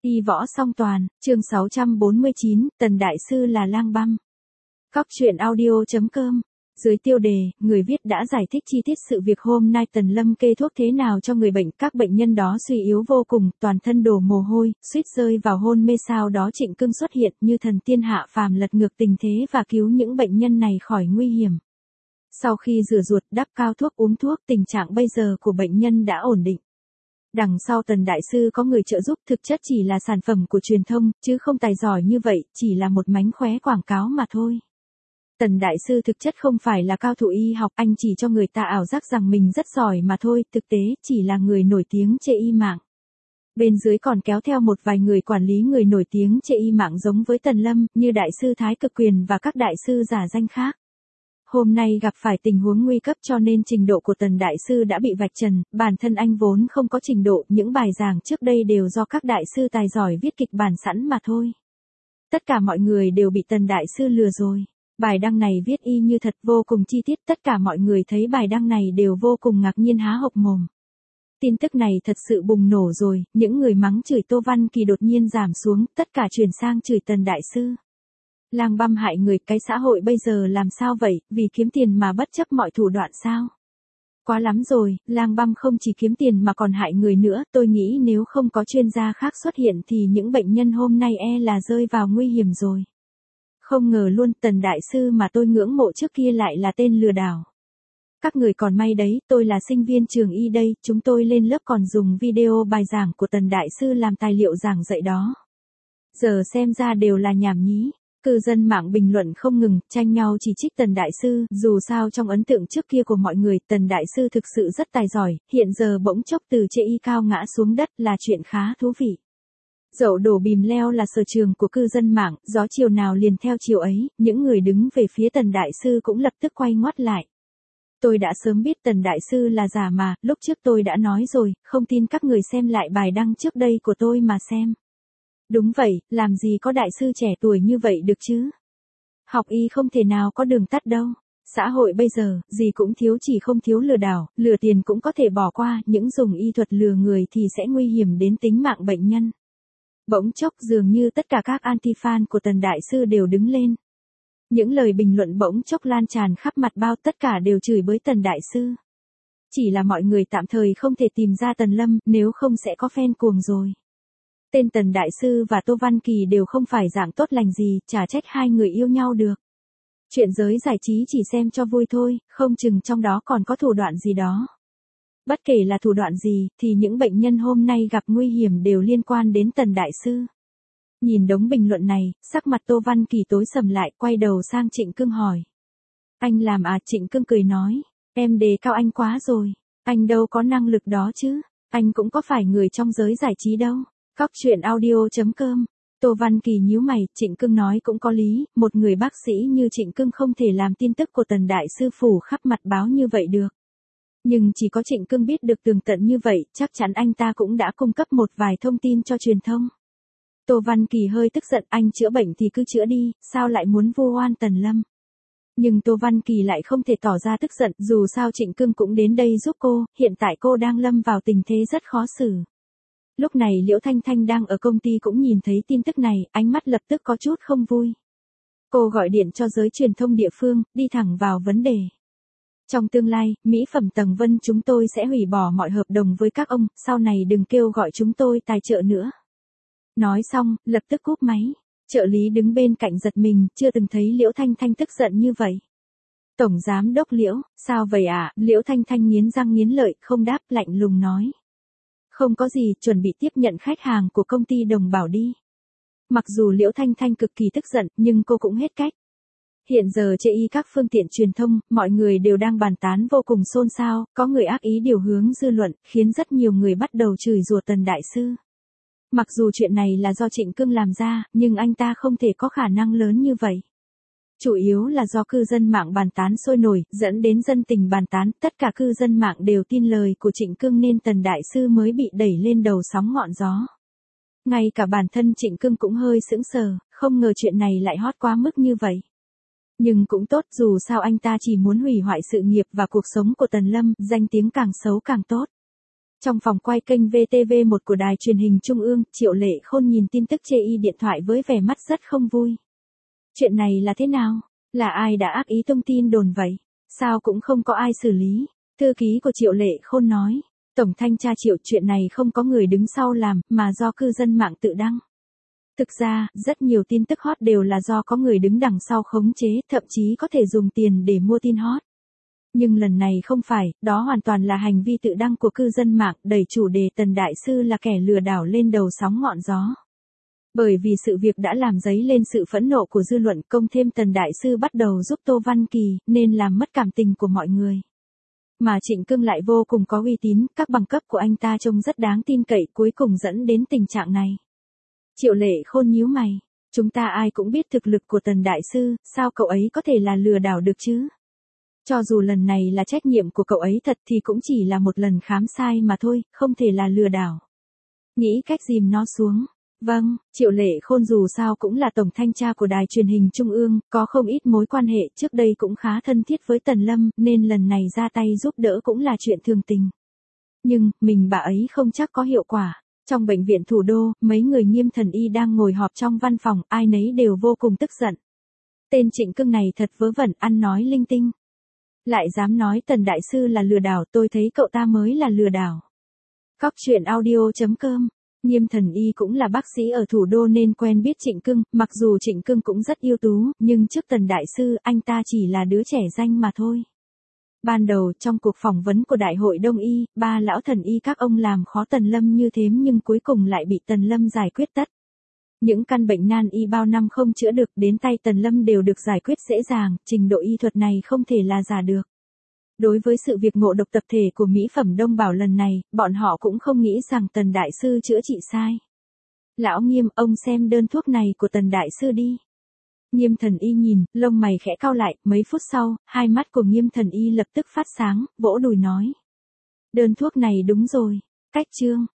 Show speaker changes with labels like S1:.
S1: Y võ song toàn, chương 649, Tần Đại Sư là lang băm. Cóc truyện audio.com. Dưới tiêu đề, người viết đã giải thích chi tiết sự việc hôm nay Tần Lâm kê thuốc thế nào cho người bệnh. Các bệnh nhân đó suy yếu vô cùng, toàn thân đổ mồ hôi, suýt rơi vào hôn mê. Sau đó Trịnh Cưng xuất hiện như thần tiên hạ phàm lật ngược tình thế và cứu những bệnh nhân này khỏi nguy hiểm. Sau khi rửa ruột, đắp cao thuốc, uống thuốc, tình trạng bây giờ của bệnh nhân đã ổn định. Đằng sau Tần Đại Sư có người trợ giúp, thực chất chỉ là sản phẩm của truyền thông, chứ không tài giỏi như vậy, chỉ là một mánh khóe quảng cáo mà thôi. Tần Đại Sư thực chất không phải là cao thủ y học, anh chỉ cho người ta ảo giác rằng mình rất giỏi mà thôi, thực tế chỉ là người nổi tiếng trên y mạng. Bên dưới còn kéo theo một vài người quản lý người nổi tiếng trên y mạng giống với Tần Lâm, như Đại Sư Thái Cực Quyền và các đại sư giả danh khác. Hôm nay gặp phải tình huống nguy cấp cho nên trình độ của Tần Đại Sư đã bị vạch trần, bản thân anh vốn không có trình độ, những bài giảng trước đây đều do các đại sư tài giỏi viết kịch bản sẵn mà thôi. Tất cả mọi người đều bị Tần Đại Sư lừa rồi. Bài đăng này viết y như thật, vô cùng chi tiết, tất cả mọi người thấy bài đăng này đều vô cùng ngạc nhiên há hốc mồm. Tin tức này thật sự bùng nổ rồi, những người mắng chửi Tô Văn Kỳ đột nhiên giảm xuống, tất cả chuyển sang chửi Tần Đại Sư. Lang băm hại người, cái xã hội bây giờ làm sao vậy, vì kiếm tiền mà bất chấp mọi thủ đoạn sao? Quá lắm rồi, lang băm không chỉ kiếm tiền mà còn hại người nữa, tôi nghĩ nếu không có chuyên gia khác xuất hiện thì những bệnh nhân hôm nay là rơi vào nguy hiểm rồi. Không ngờ luôn, Tần Đại Sư mà tôi ngưỡng mộ trước kia lại là tên lừa đảo. Các người còn may đấy, tôi là sinh viên trường y đây, chúng tôi lên lớp còn dùng video bài giảng của Tần Đại Sư làm tài liệu giảng dạy đó. Giờ xem ra đều là nhảm nhí. Cư dân mạng bình luận không ngừng, tranh nhau chỉ trích Tần Đại Sư, dù sao trong ấn tượng trước kia của mọi người, Tần Đại Sư thực sự rất tài giỏi, hiện giờ bỗng chốc từ trên y cao ngã xuống đất là chuyện khá thú vị. Dậu đổ bìm leo là sở trường của cư dân mạng, gió chiều nào liền theo chiều ấy, những người đứng về phía Tần Đại Sư cũng lập tức quay ngoắt lại. Tôi đã sớm biết Tần Đại Sư là giả mà, lúc trước tôi đã nói rồi, không tin các người xem lại bài đăng trước đây của tôi mà xem. Đúng vậy, làm gì có đại sư trẻ tuổi như vậy được chứ? Học y không thể nào có đường tắt đâu. Xã hội bây giờ, gì cũng thiếu, chỉ không thiếu lừa đảo, lừa tiền cũng có thể bỏ qua, những dùng y thuật lừa người thì sẽ nguy hiểm đến tính mạng bệnh nhân. Bỗng chốc dường như tất cả các anti-fan của Tần Đại Sư đều đứng lên. Những lời bình luận bỗng chốc lan tràn khắp mặt bao, tất cả đều chửi bới Tần Đại Sư. Chỉ là mọi người tạm thời không thể tìm ra Tần Lâm, nếu không sẽ có fan cuồng rồi. Tên Tần Đại Sư và Tô Văn Kỳ đều không phải dạng tốt lành gì, chả trách hai người yêu nhau được. Chuyện giới giải trí chỉ xem cho vui thôi, không chừng trong đó còn có thủ đoạn gì đó. Bất kể là thủ đoạn gì, thì những bệnh nhân hôm nay gặp nguy hiểm đều liên quan đến Tần Đại Sư. Nhìn đống bình luận này, sắc mặt Tô Văn Kỳ tối sầm lại, quay đầu sang Trịnh Cưng hỏi. Anh làm à? Trịnh Cưng cười nói, em đề cao anh quá rồi, anh đâu có năng lực đó chứ, anh cũng có phải người trong giới giải trí đâu. Cóc truyện audio.com. Tô Văn Kỳ nhíu mày, Trịnh Cưng nói cũng có lý, một người bác sĩ như Trịnh Cưng không thể làm tin tức của Tần Đại Sư phủ khắp mặt báo như vậy được. Nhưng chỉ có Trịnh Cưng biết được tường tận như vậy, chắc chắn anh ta cũng đã cung cấp một vài thông tin cho truyền thông. Tô Văn Kỳ hơi tức giận, anh chữa bệnh thì cứ chữa đi, sao lại muốn vu oan Tần Lâm? Nhưng Tô Văn Kỳ lại không thể tỏ ra tức giận, dù sao Trịnh Cưng cũng đến đây giúp cô, hiện tại cô đang lâm vào tình thế rất khó xử. Lúc này Liễu Thanh Thanh đang ở công ty cũng nhìn thấy tin tức này, ánh mắt lập tức có chút không vui. Cô gọi điện cho giới truyền thông địa phương, đi thẳng vào vấn đề. Trong tương lai, mỹ phẩm Tầng Vân chúng tôi sẽ hủy bỏ mọi hợp đồng với các ông, sau này đừng kêu gọi chúng tôi tài trợ nữa. Nói xong, lập tức cúp máy. Trợ lý đứng bên cạnh giật mình, chưa từng thấy Liễu Thanh Thanh tức giận như vậy. Tổng giám đốc Liễu, sao vậy ạ? Liễu Thanh Thanh nghiến răng nghiến lợi, không đáp, lạnh lùng nói. Không có gì, chuẩn bị tiếp nhận khách hàng của công ty Đồng Bảo đi. Mặc dù Liễu Thanh Thanh cực kỳ tức giận, nhưng cô cũng hết cách. Hiện giờ trên y các phương tiện truyền thông, mọi người đều đang bàn tán vô cùng xôn xao, có người ác ý điều hướng dư luận, khiến rất nhiều người bắt đầu chửi rủa Tần Đại Sư. Mặc dù chuyện này là do Trịnh Cưng làm ra, nhưng anh ta không thể có khả năng lớn như vậy. Chủ yếu là do cư dân mạng bàn tán sôi nổi, dẫn đến dân tình bàn tán, tất cả cư dân mạng đều tin lời của Trịnh Cưng nên Tần Đại Sư mới bị đẩy lên đầu sóng ngọn gió. Ngay cả bản thân Trịnh Cưng cũng hơi sững sờ, không ngờ chuyện này lại hot quá mức như vậy. Nhưng cũng tốt, dù sao anh ta chỉ muốn hủy hoại sự nghiệp và cuộc sống của Tần Lâm, danh tiếng càng xấu càng tốt. Trong phòng quay kênh VTV1 của đài truyền hình Trung ương, Triệu Lệ Khôn nhìn tin tức chê y điện thoại với vẻ mắt rất không vui. Chuyện này là thế nào? Là ai đã ác ý tung tin đồn vậy? Sao cũng không có ai xử lý? Thư ký của Triệu Lệ Khôn nói, Tổng thanh tra Triệu, chuyện này không có người đứng sau làm, mà do cư dân mạng tự đăng. Thực ra, rất nhiều tin tức hot đều là do có người đứng đằng sau khống chế, thậm chí có thể dùng tiền để mua tin hot. Nhưng lần này không phải, đó hoàn toàn là hành vi tự đăng của cư dân mạng, đẩy chủ đề Tần Đại Sư là kẻ lừa đảo lên đầu sóng ngọn gió. Bởi vì sự việc đã làm dấy lên sự phẫn nộ của dư luận, công thêm Tần Đại Sư bắt đầu giúp Tô Văn Kỳ, nên làm mất cảm tình của mọi người. Mà Trịnh Cưng lại vô cùng có uy tín, các bằng cấp của anh ta trông rất đáng tin cậy, cuối cùng dẫn đến tình trạng này. Triệu Lệ Khôn nhíu mày, chúng ta ai cũng biết thực lực của Tần Đại Sư, sao cậu ấy có thể là lừa đảo được chứ? Cho dù lần này là trách nhiệm của cậu ấy thật thì cũng chỉ là một lần khám sai mà thôi, không thể là lừa đảo. Nghĩ cách dìm nó xuống. Vâng, Triệu Lệ Khôn dù sao cũng là tổng thanh tra của đài truyền hình Trung ương, có không ít mối quan hệ, trước đây cũng khá thân thiết với Tần Lâm, nên lần này ra tay giúp đỡ cũng là chuyện thường tình. Nhưng, mình bà ấy không chắc có hiệu quả. Trong bệnh viện thủ đô, mấy người Nghiêm Thần Y đang ngồi họp trong văn phòng, ai nấy đều vô cùng tức giận. Tên Trịnh Cưng này thật vớ vẩn, ăn nói linh tinh. Lại dám nói Tần Đại Sư là lừa đảo, tôi thấy cậu ta mới là lừa đảo. Cóc truyện audio.com. Nghiêm Thần Y cũng là bác sĩ ở thủ đô nên quen biết Trịnh Cưng, mặc dù Trịnh Cưng cũng rất ưu tú, nhưng trước Tần Đại Sư, anh ta chỉ là đứa trẻ danh mà thôi. Ban đầu, trong cuộc phỏng vấn của Đại hội Đông Y, ba lão thần y các ông làm khó Tần Lâm như thế nhưng cuối cùng lại bị Tần Lâm giải quyết tất. Những căn bệnh nan y bao năm không chữa được, đến tay Tần Lâm đều được giải quyết dễ dàng, trình độ y thuật này không thể là giả được. Đối với sự việc ngộ độc tập thể của mỹ phẩm Đông Bảo lần này, bọn họ cũng không nghĩ rằng Tần Đại Sư chữa trị sai. Lão Nghiêm, ông xem đơn thuốc này của Tần Đại Sư đi. Nghiêm Thần Y nhìn, lông mày khẽ cau lại, mấy phút sau, hai mắt của Nghiêm Thần Y lập tức phát sáng, vỗ đùi nói. Đơn thuốc này đúng rồi, cách chương.